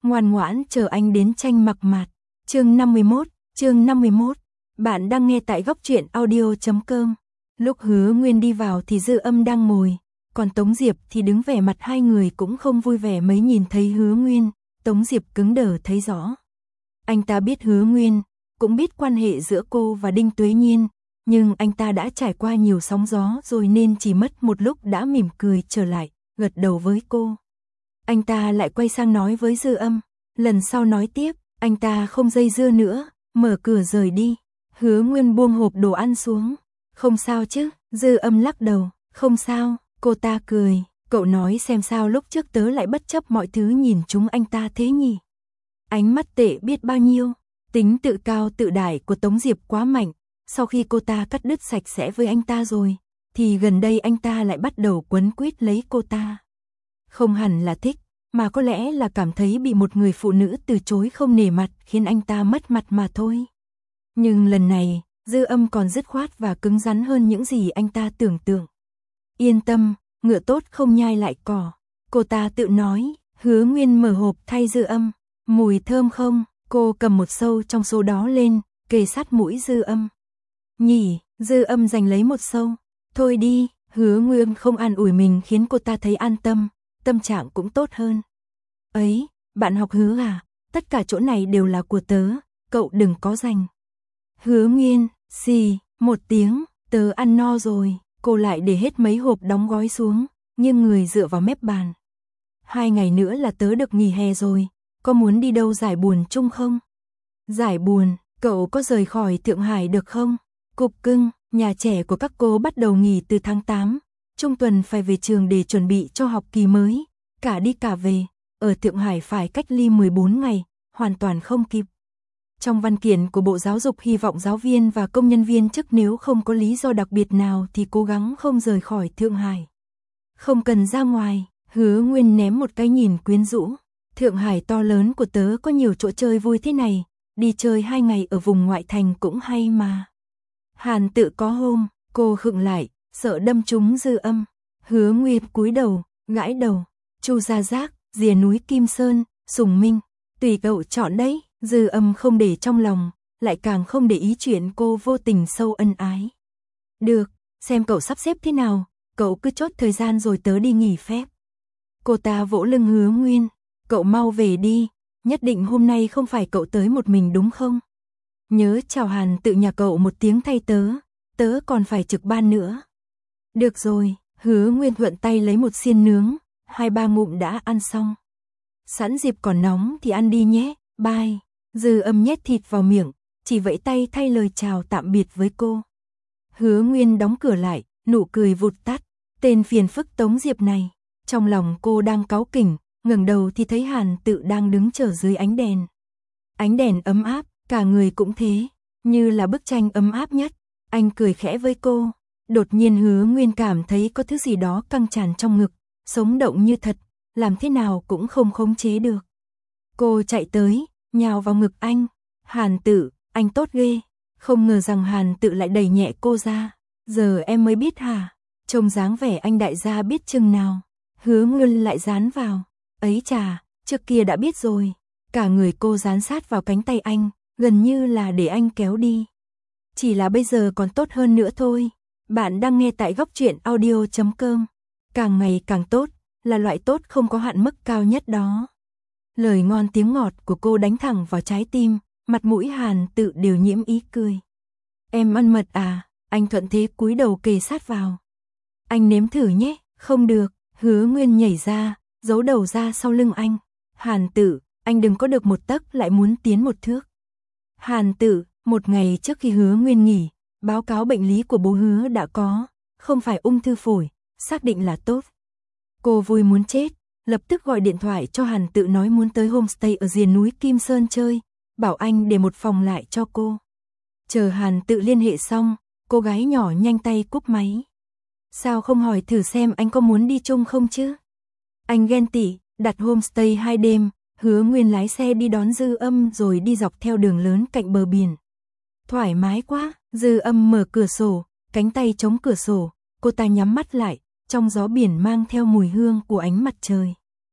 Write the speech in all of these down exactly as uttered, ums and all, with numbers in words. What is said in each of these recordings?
ngoan ngoãn chờ anh đến tranh mặc mạt. Chương năm mươi mốt, chương năm mươi mốt. Bạn đang nghe tại góc truyện audio chấm com. Lúc Hứa Nguyên đi vào thì Dư Âm đang ngồi, còn Tống Diệp thì đứng, vẻ mặt hai người cũng không vui vẻ mấy. Nhìn thấy Hứa Nguyên, Tống Diệp cứng đờ thấy rõ. Anh ta biết Hứa Nguyên, cũng biết quan hệ giữa cô và Đinh Tuế Nhiên, nhưng anh ta đã trải qua nhiều sóng gió rồi nên chỉ mất một lúc đã mỉm cười trở lại, gật đầu với cô. Anh ta lại quay sang nói với Dư Âm, lần sau nói tiếp. Anh ta không dây dưa nữa, mở cửa rời đi. Hứa Nguyên buông hộp đồ ăn xuống. Không sao chứ? Dư Âm lắc đầu. Không sao. Cô ta cười. Cậu nói xem sao lúc trước tớ lại bất chấp mọi thứ nhìn chúng anh ta thế nhỉ? Ánh mắt tệ biết bao nhiêu. Tính tự cao tự đại của Tống Diệp quá mạnh. Sau khi cô ta cắt đứt sạch sẽ với anh ta rồi, thì gần đây anh ta lại bắt đầu quấn quýt lấy cô ta. Không hẳn là thích, mà có lẽ là cảm thấy bị một người phụ nữ từ chối không nể mặt khiến anh ta mất mặt mà thôi. Nhưng lần này, Dư Âm còn dứt khoát và cứng rắn hơn những gì anh ta tưởng tượng. Yên tâm, ngựa tốt không nhai lại cỏ. Cô ta tự nói. Hứa Nguyên mở hộp thay Dư Âm. Mùi thơm không? Cô cầm một sâu trong số đó lên, kề sát mũi Dư Âm. Nhỉ, Dư Âm giành lấy một sâu. Thôi đi. Hứa Nguyên không an ủi mình khiến cô ta thấy an tâm, tâm trạng cũng tốt hơn. Ấy, bạn học Hứa à, tất cả chỗ này đều là của tớ, cậu đừng có giành. Hứa Nguyên, xì, một tiếng, tớ ăn no rồi. Cô lại để hết mấy hộp đóng gói xuống, nghiêng người dựa vào mép bàn. Hai ngày nữa là tớ được nghỉ hè rồi, có muốn đi đâu giải buồn chung không? Giải buồn, cậu có rời khỏi Thượng Hải được không? Cục cưng, nhà trẻ của các cô bắt đầu nghỉ từ tháng tám, trung tuần phải về trường để chuẩn bị cho học kỳ mới, cả đi cả về, ở Thượng Hải phải cách ly mười bốn ngày, hoàn toàn không kịp. Trong văn kiện của Bộ Giáo dục hy vọng giáo viên và công nhân viên chức nếu không có lý do đặc biệt nào thì cố gắng không rời khỏi Thượng Hải. Không cần ra ngoài. Hứa Nguyên ném một cái nhìn quyến rũ. Thượng Hải to lớn của tớ có nhiều chỗ chơi vui thế này, đi chơi hai ngày ở vùng ngoại thành cũng hay mà. Hàn Tự có hôm, cô khựng lại, sợ đâm trúng Dư Âm. Hứa Nguyên cúi đầu, gãi đầu. Chu Gia Giác, rìa núi Kim Sơn, Sùng Minh, tùy cậu chọn đấy. Dư Âm không để trong lòng, lại càng không để ý chuyện cô vô tình sâu ân ái. Được, xem cậu sắp xếp thế nào, cậu cứ chốt thời gian rồi tớ đi nghỉ phép. Cô ta vỗ lưng Hứa Nguyên, cậu mau về đi, nhất định hôm nay không phải cậu tới một mình đúng không? Nhớ chào Hàn Tự nhà cậu một tiếng thay tớ, tớ còn phải trực ban nữa. Được rồi, Hứa Nguyên thuận tay lấy một xiên nướng, hai ba ngụm đã ăn xong. Sẵn dịp còn nóng thì ăn đi nhé, bye. Dư Âm nhét thịt vào miệng, chỉ vẫy tay thay lời chào tạm biệt với cô. Hứa Nguyên đóng cửa lại, nụ cười vụt tắt. Tên phiền phức Tống Diệp này. Trong lòng cô đang cáu kỉnh, ngẩng đầu thì thấy Hàn Tự đang đứng chờ dưới ánh đèn. Ánh đèn ấm áp, cả người cũng thế, như là bức tranh ấm áp nhất. Anh cười khẽ với cô. Đột nhiên Hứa Nguyên cảm thấy có thứ gì đó căng tràn trong ngực, sống động như thật, làm thế nào cũng không khống chế được. Cô chạy tới, nhào vào ngực anh. Hàn Tự, anh tốt ghê. Không ngờ rằng Hàn Tự lại đẩy nhẹ cô ra. Giờ em mới biết hả? Trông dáng vẻ anh đại gia biết chừng nào. Hứa Nguyên lại dán vào. Ấy chà, trước kia đã biết rồi. Cả người cô dán sát vào cánh tay anh, gần như là để anh kéo đi. Chỉ là bây giờ còn tốt hơn nữa thôi. Bạn đang nghe tại góc truyện audio chấm com. Càng ngày càng tốt, là loại tốt không có hạn mức cao nhất đó. Lời ngon tiếng ngọt của cô đánh thẳng vào trái tim, mặt mũi Hàn Tự đều nhiễm ý cười. Em ăn mật à? Anh thuận thế cúi đầu kề sát vào. Anh nếm thử nhé. Không được. Hứa Nguyên nhảy ra, giấu đầu ra sau lưng anh. Hàn Tự, anh đừng có được một tấc lại muốn tiến một thước. Hàn Tự, một ngày trước khi Hứa Nguyên nghỉ, báo cáo bệnh lý của bố Hứa đã có, không phải ung thư phổi, xác định là tốt. Cô vui muốn chết, lập tức gọi điện thoại cho Hàn Tự nói muốn tới homestay ở rìa núi Kim Sơn chơi, bảo anh để một phòng lại cho cô. Chờ Hàn Tự liên hệ xong, cô gái nhỏ nhanh tay cúp máy. Sao không hỏi thử xem anh có muốn đi chung không chứ? Anh ghen tị, đặt homestay hai đêm, Hứa Nguyên lái xe đi đón Dư Âm rồi đi dọc theo đường lớn cạnh bờ biển. Thoải mái quá. Dư Âm mở cửa sổ, cánh tay chống cửa sổ, cô ta nhắm mắt lại, trong gió biển mang theo mùi hương của ánh mặt trời.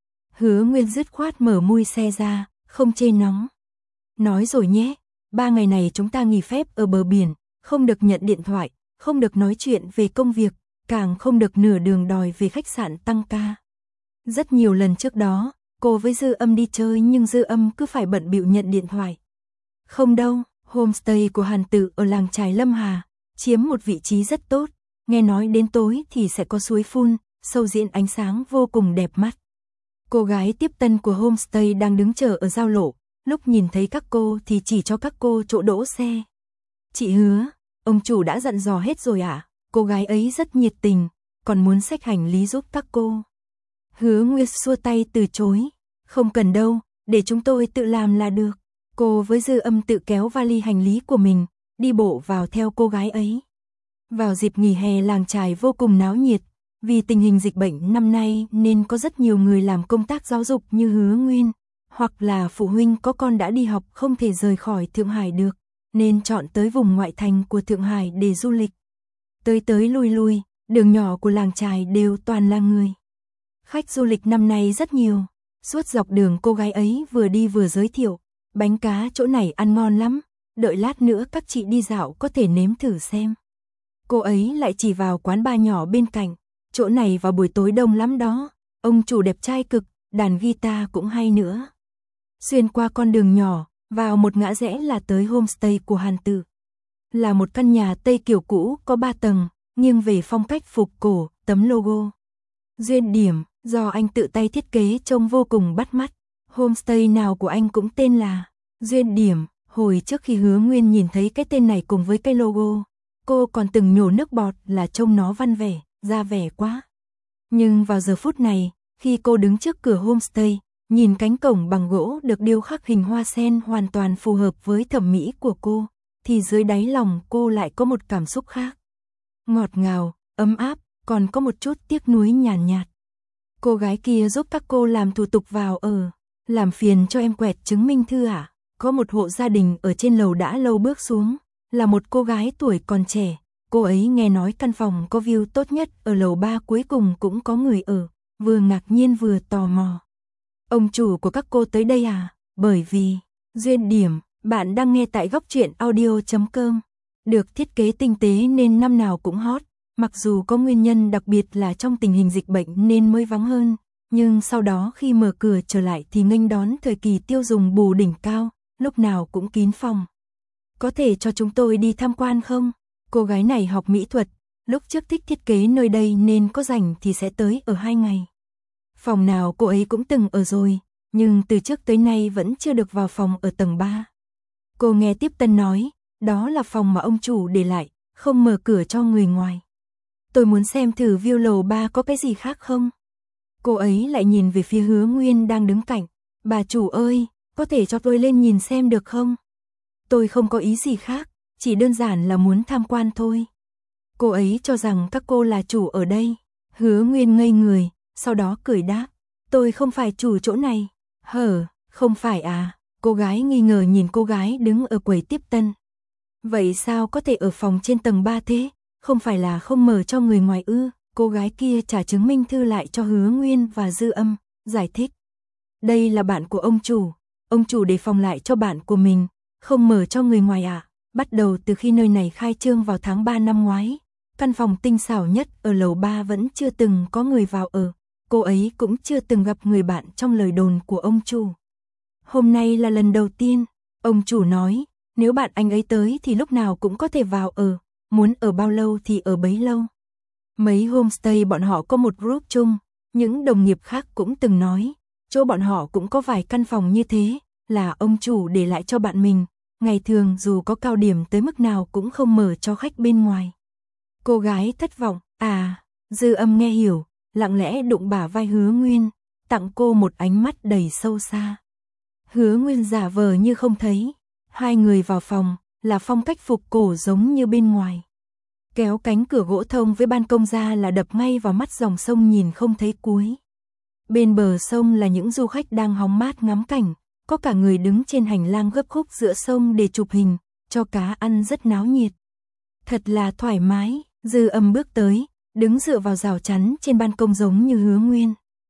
Hứa Nguyên dứt khoát mở mui xe ra, không chê nóng. Nói rồi nhé, ba ngày này chúng ta nghỉ phép ở bờ biển, không được nhận điện thoại, không được nói chuyện về công việc, càng không được nửa đường đòi về khách sạn tăng ca. Rất nhiều lần trước đó, cô với Dư Âm đi chơi nhưng Dư Âm cứ phải bận bịu nhận điện thoại. Không đâu, homestay của Hàn Tự ở làng chài Lâm Hà, chiếm một vị trí rất tốt, nghe nói đến tối thì sẽ có suối phun, show diễn ánh sáng vô cùng đẹp mắt. Cô gái tiếp tân của homestay đang đứng chờ ở giao lộ, lúc nhìn thấy các cô thì chỉ cho các cô chỗ đỗ xe. Chị Hứa, ông chủ đã dặn dò hết rồi ạ, à? Cô gái ấy rất nhiệt tình, còn muốn xách hành lý giúp các cô. Hứa Nguyệt xua tay từ chối, không cần đâu, để chúng tôi tự làm là được. Cô với Dư Âm tự kéo vali hành lý của mình, đi bộ vào theo cô gái ấy. Vào dịp nghỉ hè làng chài vô cùng náo nhiệt, vì tình hình dịch bệnh năm nay nên có rất nhiều người làm công tác giáo dục như Hứa Nguyên, hoặc là phụ huynh có con đã đi học không thể rời khỏi Thượng Hải được, nên chọn tới vùng ngoại thành của Thượng Hải để du lịch. Tới tới lui lui, đường nhỏ của làng chài đều toàn là người. Khách du lịch năm nay rất nhiều, suốt dọc đường cô gái ấy vừa đi vừa giới thiệu, bánh cá chỗ này ăn ngon lắm, đợi lát nữa các chị đi dạo có thể nếm thử xem. Cô ấy lại chỉ vào quán bar nhỏ bên cạnh, chỗ này vào buổi tối đông lắm đó, ông chủ đẹp trai cực, đàn guitar cũng hay nữa. Xuyên qua con đường nhỏ, vào một ngã rẽ là tới homestay của Hàn Tự. Là một căn nhà Tây kiểu cũ có ba tầng, nghiêng về phong cách phục cổ, tấm logo. Duyên điểm, do anh tự tay thiết kế trông vô cùng bắt mắt. Homestay nào của anh cũng tên là Duyên Điểm. Hồi trước khi Hứa Nguyên nhìn thấy cái tên này cùng với cái logo, cô còn từng nhổ nước bọt là trông nó văn vẻ, ra vẻ quá. Nhưng vào giờ phút này, khi cô đứng trước cửa homestay, nhìn cánh cổng bằng gỗ được điêu khắc hình hoa sen hoàn toàn phù hợp với thẩm mỹ của cô, thì dưới đáy lòng cô lại có một cảm xúc khác. Ngọt ngào, ấm áp, còn có một chút tiếc nuối nhàn nhạt, nhạt. Cô gái kia giúp các cô làm thủ tục vào ở, làm phiền cho em quẹt chứng minh thư à? Có một hộ gia đình ở trên lầu đã lâu bước xuống, là một cô gái tuổi còn trẻ, cô ấy nghe nói căn phòng có view tốt nhất ở lầu ba cuối cùng cũng có người ở, vừa ngạc nhiên vừa tò mò. Ông chủ của các cô tới đây à? Bởi vì, Duyên Điểm, bạn đang nghe tại góc truyện audio chấm com, được thiết kế tinh tế nên năm nào cũng hot, mặc dù có nguyên nhân đặc biệt là trong tình hình dịch bệnh nên mới vắng hơn, nhưng sau đó khi mở cửa trở lại thì nghênh đón thời kỳ tiêu dùng bù đỉnh cao, lúc nào cũng kín phòng. Có thể cho chúng tôi đi tham quan không? Cô gái này học mỹ thuật, lúc trước thích thiết kế nơi đây nên có rảnh thì sẽ tới ở hai ngày. Phòng nào cô ấy cũng từng ở rồi, nhưng từ trước tới nay vẫn chưa được vào phòng ở tầng ba. Cô nghe tiếp tân nói, đó là phòng mà ông chủ để lại, không mở cửa cho người ngoài. Tôi muốn xem thử view lầu ba có cái gì khác không? Cô ấy lại nhìn về phía Hứa Nguyên đang đứng cạnh. Bà chủ ơi, có thể cho tôi lên nhìn xem được không? Tôi không có ý gì khác, chỉ đơn giản là muốn tham quan thôi. Cô ấy cho rằng các cô là chủ ở đây. Hứa Nguyên ngây người, sau đó cười đáp. Tôi không phải chủ chỗ này. Hở, không phải à? Cô gái nghi ngờ nhìn cô gái đứng ở quầy tiếp tân. Vậy sao có thể ở phòng trên tầng ba thế? Không phải là không mở cho người ngoài ư? Cô gái kia trả chứng minh thư lại cho Hứa Nguyên và Dư Âm, giải thích. Đây là bạn của ông chủ, ông chủ để phòng lại cho bạn của mình, không mở cho người ngoài à? Bắt đầu từ khi nơi này khai trương vào tháng ba năm ngoái, căn phòng tinh xảo nhất ở lầu ba vẫn chưa từng có người vào ở, cô ấy cũng chưa từng gặp người bạn trong lời đồn của ông chủ. Hôm nay là lần đầu tiên, ông chủ nói, nếu bạn anh ấy tới thì lúc nào cũng có thể vào ở, muốn ở bao lâu thì ở bấy lâu. Mấy homestay bọn họ có một group chung, những đồng nghiệp khác cũng từng nói, chỗ bọn họ cũng có vài căn phòng như thế, là ông chủ để lại cho bạn mình, ngày thường dù có cao điểm tới mức nào cũng không mở cho khách bên ngoài. Cô gái thất vọng, à, Dư Âm nghe hiểu, lặng lẽ đụng bả vai Hứa Nguyên, tặng cô một ánh mắt đầy sâu xa. Hứa Nguyên giả vờ như không thấy, hai người vào phòng, là phong cách phục cổ giống như bên ngoài. Kéo cánh cửa gỗ thông với ban công ra là đập ngay vào mắt dòng sông nhìn không thấy cuối. Bên bờ sông là những du khách đang hóng mát ngắm cảnh, có cả người đứng trên hành lang gấp khúc giữa sông để chụp hình, cho cá ăn rất náo nhiệt. Thật là thoải mái, Dư Âm bước tới, đứng dựa vào rào chắn trên ban công giống như Hứa Nguyên.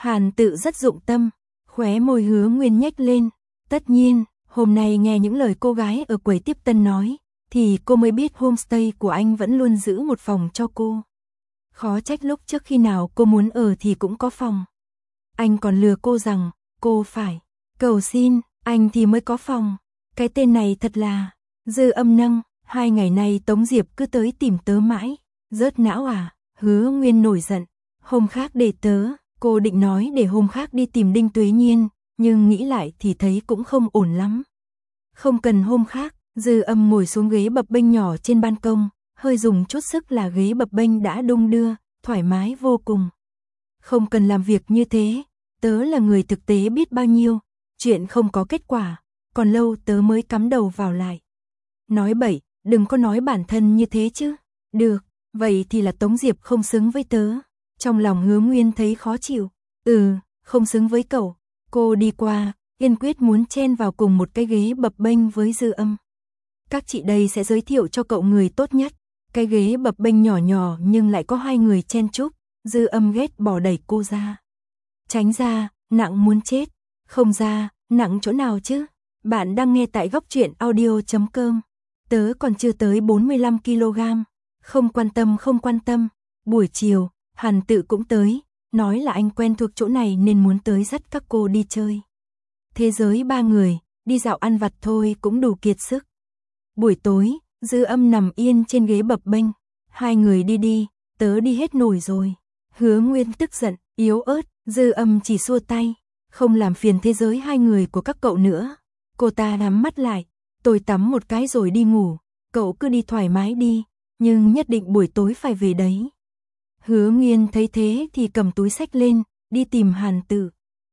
Hàn Tự rất dụng tâm, khóe môi Hứa Nguyên nhếch lên. Tất nhiên, hôm nay nghe những lời cô gái ở quầy tiếp tân nói, thì cô mới biết homestay của anh vẫn luôn giữ một phòng cho cô. Khó trách lúc trước khi nào cô muốn ở thì cũng có phòng. Anh còn lừa cô rằng, cô phải cầu xin, anh thì mới có phòng. Cái tên này thật là Dư Âm nâng, hai ngày nay Tống Diệp cứ tới tìm tớ mãi. Rớt não à, Hứa Nguyên nổi giận. Hôm khác để tớ, cô định nói để hôm khác đi tìm Đinh Tuế Nhiên, nhưng nghĩ lại thì thấy cũng không ổn lắm. Không cần hôm khác, Dư Âm ngồi xuống ghế bập bênh nhỏ trên ban công, hơi dùng chút sức là ghế bập bênh đã đung đưa, thoải mái vô cùng. Không cần làm việc như thế, tớ là người thực tế biết bao nhiêu, chuyện không có kết quả, còn lâu tớ mới cắm đầu vào lại. Nói bậy, đừng có nói bản thân như thế chứ. Được, vậy thì là Tống Diệp không xứng với tớ. Trong lòng Hứa Nguyên thấy khó chịu. Ừ, không xứng với cậu. Cô đi qua, kiên quyết muốn chen vào cùng một cái ghế bập bênh với Dư Âm. Các chị đây sẽ giới thiệu cho cậu người tốt nhất. Cái ghế bập bênh nhỏ nhỏ nhưng lại có hai người chen chúc. Dư Âm ghét bỏ đẩy cô ra. Tránh ra, nặng muốn chết. Không ra, nặng chỗ nào chứ? Bạn đang nghe tại góc truyện audio chấm com. Tớ còn chưa tới bốn mươi lăm ki lô gam. Không quan tâm không quan tâm. Buổi chiều, Hàn Tự cũng tới. Nói là anh quen thuộc chỗ này nên muốn tới dắt các cô đi chơi. Thế giới ba người, đi dạo ăn vặt thôi cũng đủ kiệt sức. Buổi tối, Dư Âm nằm yên trên ghế bập bênh. Hai người đi đi, tớ đi hết nổi rồi. Hứa Nguyên tức giận, yếu ớt, Dư Âm chỉ xua tay. Không làm phiền thế giới hai người của các cậu nữa. Cô ta nhắm mắt lại, tôi tắm một cái rồi đi ngủ. Cậu cứ đi thoải mái đi, nhưng nhất định buổi tối phải về đấy. Hứa Nguyên thấy thế thì cầm túi xách lên, đi tìm Hàn Tự.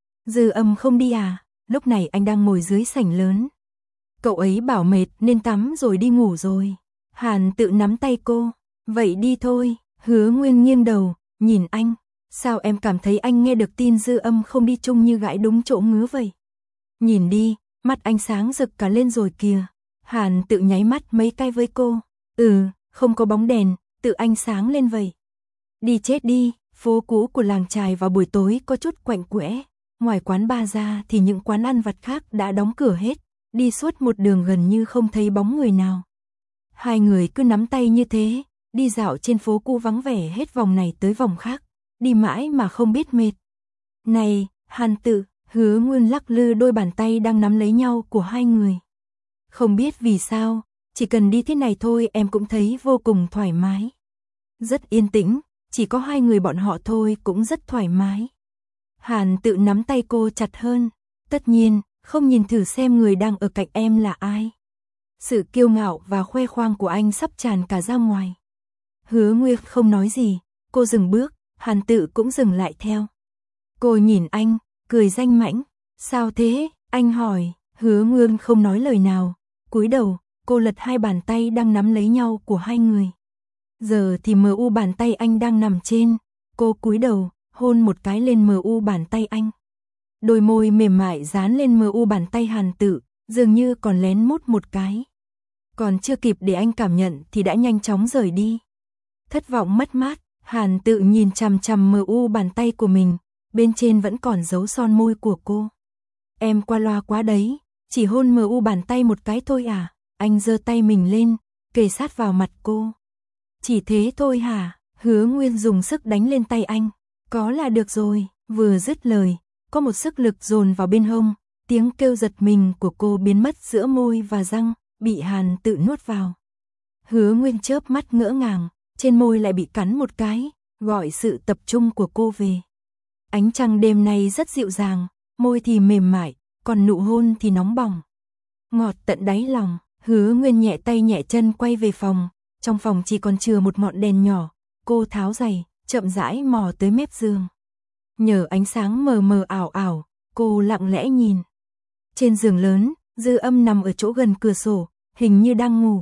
Dư Âm không đi à? Lúc này anh đang ngồi dưới sảnh lớn. Cậu ấy bảo mệt nên tắm rồi đi ngủ rồi. Hàn Tự nắm tay cô. Vậy đi thôi. Hứa Nguyên nghiêng đầu, nhìn anh. Sao em cảm thấy anh nghe được tin Dư Âm không đi chung như gãi đúng chỗ ngứa vậy? Nhìn đi, mắt anh sáng rực cả lên rồi kìa. Hàn Tự nháy mắt mấy cái với cô. Ừ, không có bóng đèn, tự anh sáng lên vậy. Đi chết đi, phố cũ của làng chài vào buổi tối có chút quạnh quẽ. Ngoài quán bar ra thì những quán ăn vặt khác đã đóng cửa hết. Đi suốt một đường gần như không thấy bóng người nào. Hai người cứ nắm tay như thế, đi dạo trên phố cũ vắng vẻ hết vòng này tới vòng khác. Đi mãi mà không biết mệt. Này, Hàn Tự, Hứa Nguyên lắc lư đôi bàn tay đang nắm lấy nhau của hai người. Không biết vì sao, chỉ cần đi thế này thôi em cũng thấy vô cùng thoải mái. Rất yên tĩnh, chỉ có hai người bọn họ thôi cũng rất thoải mái. Hàn Tự nắm tay cô chặt hơn. Tất nhiên, không nhìn thử xem người đang ở cạnh em là ai. Sự kiêu ngạo và khoe khoang của anh sắp tràn cả ra ngoài. Hứa Nguyên không nói gì, cô dừng bước, Hàn Tự cũng dừng lại theo. Cô nhìn anh, cười danh mãnh. Sao thế? Anh hỏi. Hứa Nguyên không nói lời nào. Cúi đầu, cô lật hai bàn tay đang nắm lấy nhau của hai người. Giờ thì mờ u bàn tay anh đang nằm trên. Cô cúi đầu, hôn một cái lên mờ u bàn tay anh. Đôi môi mềm mại dán lên mờ u bàn tay Hàn Tự, dường như còn lén mút một cái. Còn chưa kịp để anh cảm nhận thì đã nhanh chóng rời đi. Thất vọng mất mát, Hàn Tự nhìn chằm chằm mờ u bàn tay của mình, bên trên vẫn còn dấu son môi của cô. Em qua loa quá đấy, chỉ hôn mờ u bàn tay một cái thôi à? Anh giơ tay mình lên, kề sát vào mặt cô. Chỉ thế thôi hả? Hứa Nguyên dùng sức đánh lên tay anh. Có là được rồi. Vừa dứt lời, có một sức lực dồn vào bên hông, tiếng kêu giật mình của cô biến mất giữa môi và răng, bị Hàn Tự nuốt vào. Hứa Nguyên chớp mắt ngỡ ngàng, trên môi lại bị cắn một cái, gọi sự tập trung của cô về. Ánh trăng đêm nay rất dịu dàng, môi thì mềm mại, còn nụ hôn thì nóng bỏng. Ngọt tận đáy lòng, Hứa Nguyên nhẹ tay nhẹ chân quay về phòng, trong phòng chỉ còn chừa một ngọn đèn nhỏ, cô tháo giày, chậm rãi mò tới mép giường. Nhờ ánh sáng mờ mờ ảo ảo, cô lặng lẽ nhìn. Trên giường lớn, Dư Âm nằm ở chỗ gần cửa sổ, hình như đang ngủ.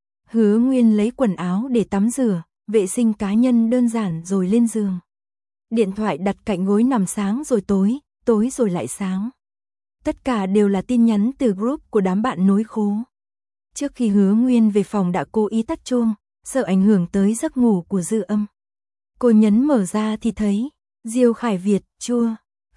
Hứa Nguyên lấy quần áo để tắm rửa, vệ sinh cá nhân đơn giản rồi lên giường. Điện thoại đặt cạnh gối nằm sáng rồi tối, tối rồi lại sáng. Tất cả đều là tin nhắn từ group của đám bạn nối khố. Trước khi Hứa Nguyên về phòng đã cố ý tắt chuông, sợ ảnh hưởng tới giấc ngủ của Dư Âm. Cô nhấn mở ra thì thấy Diêu Khải Việt, chua,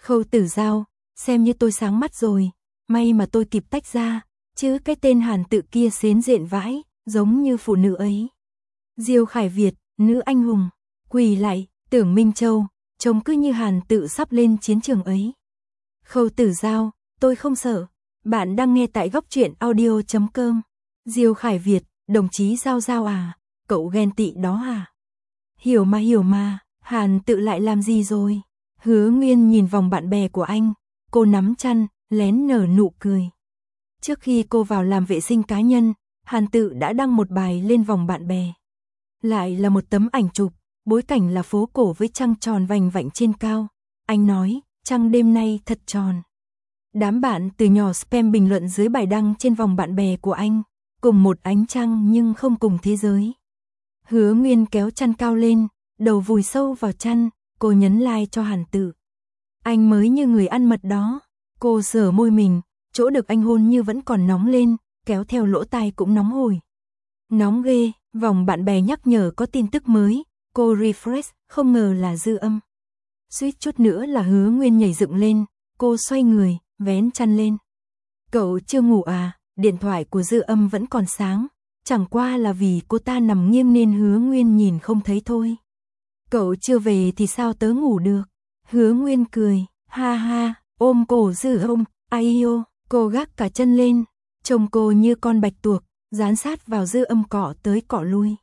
Khâu Tử Giao, xem như tôi sáng mắt rồi, may mà tôi kịp tách ra, chứ cái tên Hàn Tự kia xến rện vãi, giống như phụ nữ ấy. Diêu Khải Việt, nữ anh hùng, quỳ lại, Tưởng Minh Châu, trông cứ như Hàn Tự sắp lên chiến trường ấy. Khâu Tử Giao, tôi không sợ. Bạn đang nghe tại góc truyện audio chấm com. Diêu Khải Việt, đồng chí Giao Giao à, cậu ghen tị đó à? Hiểu mà hiểu mà, Hàn Tự lại làm gì rồi? Hứa Nguyên nhìn vòng bạn bè của anh, cô nắm chăn, lén nở nụ cười. Trước khi cô vào làm vệ sinh cá nhân, Hàn Tự đã đăng một bài lên vòng bạn bè. Lại là một tấm ảnh chụp, bối cảnh là phố cổ với trăng tròn vành vạnh trên cao. Anh nói, trăng đêm nay thật tròn. Đám bạn từ nhỏ spam bình luận dưới bài đăng trên vòng bạn bè của anh, cùng một ánh trăng nhưng không cùng thế giới. Hứa Nguyên kéo chăn cao lên, đầu vùi sâu vào chăn, cô nhấn like cho Hàn Tự. Anh mới như người ăn mật đó, cô sờ môi mình, chỗ được anh hôn như vẫn còn nóng lên, kéo theo lỗ tai cũng nóng hổi. Nóng ghê, vòng bạn bè nhắc nhở có tin tức mới, cô refresh, không ngờ là Dư Âm. Suýt chút nữa là Hứa Nguyên nhảy dựng lên, cô xoay người, vén chăn lên. Cậu chưa ngủ à? Điện thoại của Dư Âm vẫn còn sáng, chẳng qua là vì cô ta nằm nghiêng nên Hứa Nguyên nhìn không thấy thôi. Cậu chưa về thì sao tớ ngủ được? Hứa Nguyên cười, ha ha, ôm cổ Dư Âm, ai ô, cô gác cả chân lên, trông cô như con bạch tuộc, dán sát vào Dư Âm cọ tới cọ lui.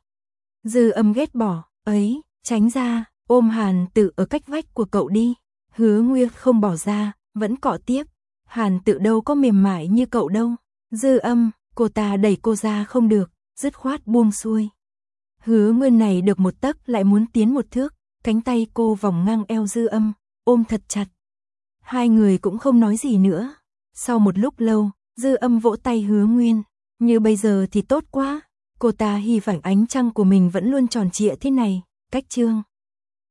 Dư Âm ghét bỏ, ấy, tránh ra, ôm Hàn Tự ở cách vách của cậu đi. Hứa Nguyên không bỏ ra, vẫn cọ tiếp. Hàn Tự đâu có mềm mại như cậu đâu. Dư Âm, cô ta đẩy cô ra không được, dứt khoát buông xuôi. Hứa Nguyên này được một tấc lại muốn tiến một thước, cánh tay cô vòng ngang eo Dư Âm, ôm thật chặt. Hai người cũng không nói gì nữa. Sau một lúc lâu, Dư Âm vỗ tay Hứa Nguyên, như bây giờ thì tốt quá. Cô ta hy vọng ánh trăng của mình vẫn luôn tròn trịa thế này. Cách chương